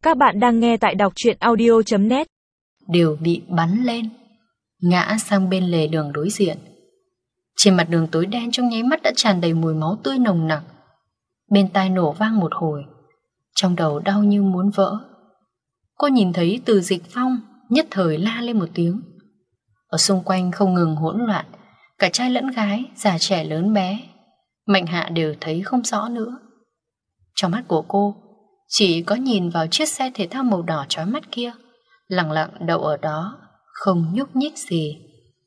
Các bạn đang nghe tại đọc truyện audio.net đều bị bắn lên, ngã sang bên lề đường đối diện. Trên mặt đường tối đen trong nháy mắt đã tràn đầy mùi máu tươi nồng nặc. Bên tai nổ vang một hồi, trong đầu đau như muốn vỡ. Cô nhìn thấy Từ Dịch Phong, nhất thời la lên một tiếng. Ở xung quanh không ngừng hỗn loạn, cả trai lẫn gái, già trẻ lớn bé. Mạnh Hạ đều thấy không rõ nữa. Trong mắt của cô chỉ có nhìn vào chiếc xe thể thao màu đỏ chói mắt kia, lặng lặng đậu ở đó, không nhúc nhích gì.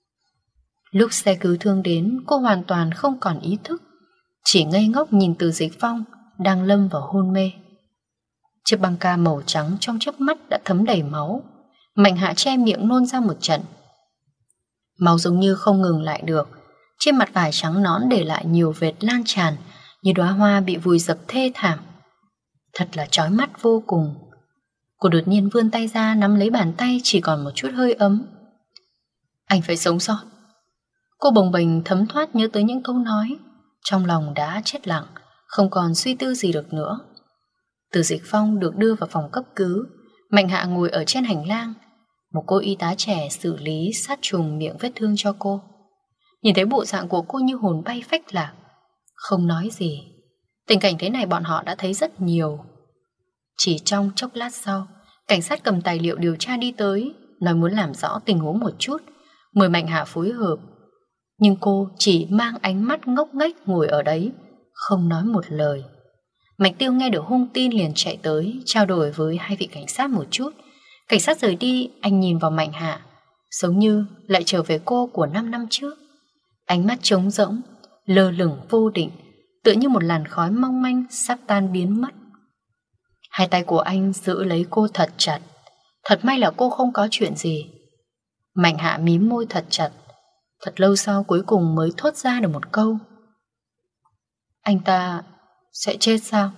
Lúc xe cứu thương đến, cô hoàn toàn không còn ý thức, chỉ ngây ngốc nhìn Từ Dịch Phong đang lâm vào hôn mê. Chiếc băng ca màu trắng trong chớp mắt đã thấm đầy máu. Mạnh Hạ che miệng nôn ra một trận. Máu giống như không ngừng lại được. Trên mặt vải trắng nõn để lại nhiều vệt lan tràn, như đóa hoa bị vùi dập thê thảm. Thật là chói mắt vô cùng. Cô đột nhiên vươn tay ra nắm lấy bàn tay chỉ còn một chút hơi ấm. Anh phải sống sót. Cô bồng bềnh thấm thoát nhớ tới những câu nói, trong lòng đã chết lặng, không còn suy tư gì được nữa. Từ Dịch Phong được đưa vào phòng cấp cứu. Mạnh Hạ ngồi ở trên hành lang. Một cô y tá trẻ xử lý sát trùng miệng vết thương cho cô. Nhìn thấy bộ dạng của cô như hồn bay phách lạc, không nói gì. Tình cảnh thế này bọn họ đã thấy rất nhiều. Chỉ trong chốc lát sau, cảnh sát cầm tài liệu điều tra đi tới, nói muốn làm rõ tình huống một chút, mời Mạnh Hạ phối hợp. Nhưng cô chỉ mang ánh mắt ngốc nghếch ngồi ở đấy, không nói một lời. Mạnh Tiêu nghe được hung tin liền chạy tới, trao đổi với hai vị cảnh sát một chút. Cảnh sát rời đi, anh nhìn vào Mạnh Hạ, giống như lại trở về cô của 5 năm trước. Ánh mắt trống rỗng, lơ lửng vô định, tựa như một làn khói mong manh sắp tan biến mất. Hai tay của anh giữ lấy cô thật chặt. Thật may là cô không có chuyện gì. Mạnh Hạ mím môi thật chặt. Thật lâu sau cuối cùng mới thốt ra được một câu: anh ta sẽ chết sao?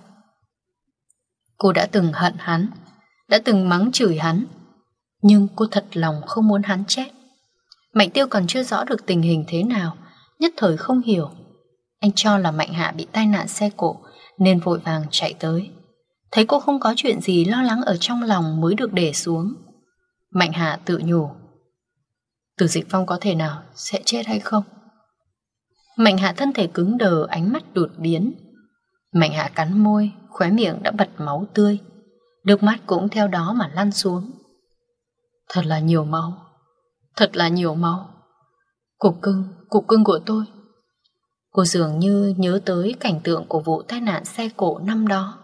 Cô đã từng hận hắn, đã từng mắng chửi hắn, nhưng cô thật lòng không muốn hắn chết. Mạnh Tiêu còn chưa rõ được tình hình thế nào, nhất thời không hiểu. Anh cho là Mạnh Hạ bị tai nạn xe cộ nên vội vàng chạy tới. Thấy cô không có chuyện gì, lo lắng ở trong lòng mới được để xuống. Mạnh Hạ tự nhủ: Từ Dịch Phong có thể nào sẽ chết hay không? Mạnh Hạ thân thể cứng đờ, ánh mắt đột biến. Mạnh Hạ cắn môi, khóe miệng đã bật máu tươi, nước mắt cũng theo đó mà lăn xuống. Thật là nhiều máu, thật là nhiều máu. Cục cưng của tôi. Cô dường như nhớ tới cảnh tượng của vụ tai nạn xe cộ năm đó.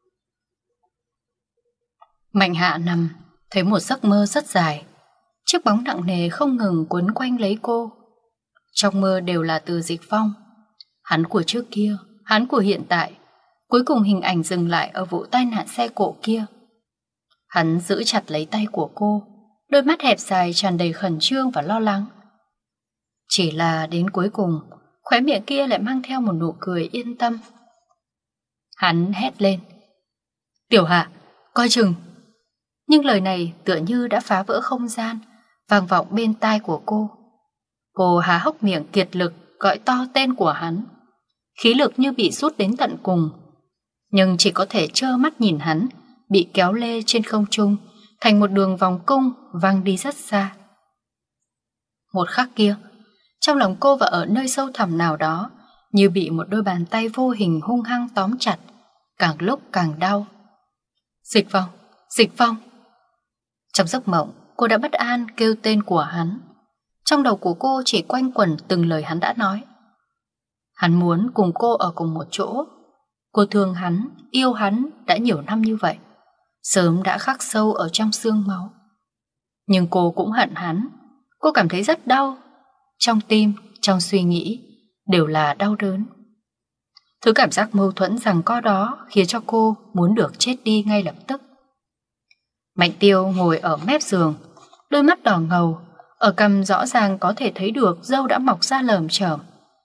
Mạnh Hạ nằm, thấy một giấc mơ rất dài. Chiếc bóng nặng nề không ngừng quấn quanh lấy cô. Trong mơ đều là Từ Dịch Phong. Hắn của trước kia, hắn của hiện tại. Cuối cùng hình ảnh dừng lại ở vụ tai nạn xe cộ kia. Hắn giữ chặt lấy tay của cô, đôi mắt hẹp dài tràn đầy khẩn trương và lo lắng. Chỉ là đến cuối cùng, khóe miệng kia lại mang theo một nụ cười yên tâm. Hắn hét lên: Tiểu Hạ, coi chừng! Nhưng lời này tựa như đã phá vỡ không gian, vang vọng bên tai của cô. Cô há hốc miệng kiệt lực gọi to tên của hắn. Khí lực như bị rút đến tận cùng, nhưng chỉ có thể trơ mắt nhìn hắn bị kéo lê trên không trung thành một đường vòng cung văng đi rất xa. Một khắc kia, trong lòng cô và ở nơi sâu thẳm nào đó như bị một đôi bàn tay vô hình hung hăng tóm chặt, càng lúc càng đau. Dịch Phong, Dịch Phong! Trong giấc mộng, cô đã bất an kêu tên của hắn. Trong đầu của cô chỉ quanh quẩn từng lời hắn đã nói. Hắn muốn cùng cô ở cùng một chỗ. Cô thương hắn, yêu hắn đã nhiều năm như vậy, sớm đã khắc sâu ở trong xương máu. Nhưng cô cũng hận hắn. Cô cảm thấy rất đau. Trong tim, trong suy nghĩ đều là đau đớn. Thứ cảm giác mâu thuẫn giằng co đó khiến cho cô muốn được chết đi ngay lập tức. Mạnh Tiêu ngồi ở mép giường, đôi mắt đỏ ngầu, ở cằm rõ ràng có thể thấy được râu đã mọc ra lởm chởm.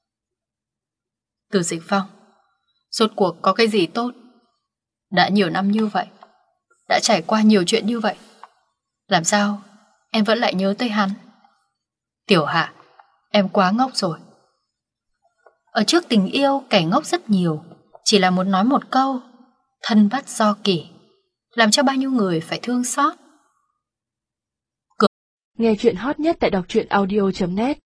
Từ Dịch Phong, rốt cuộc có cái gì tốt? Đã nhiều năm như vậy, đã trải qua nhiều chuyện như vậy, làm sao em vẫn lại nhớ tới hắn? Tiểu Hạ, em quá ngốc rồi. Ở trước tình yêu, kẻ ngốc rất nhiều, chỉ là muốn nói một câu: thân bất do kỷ, làm cho bao nhiêu người phải thương xót. Nghe chuyện hot nhất tại đọc truyện audio.net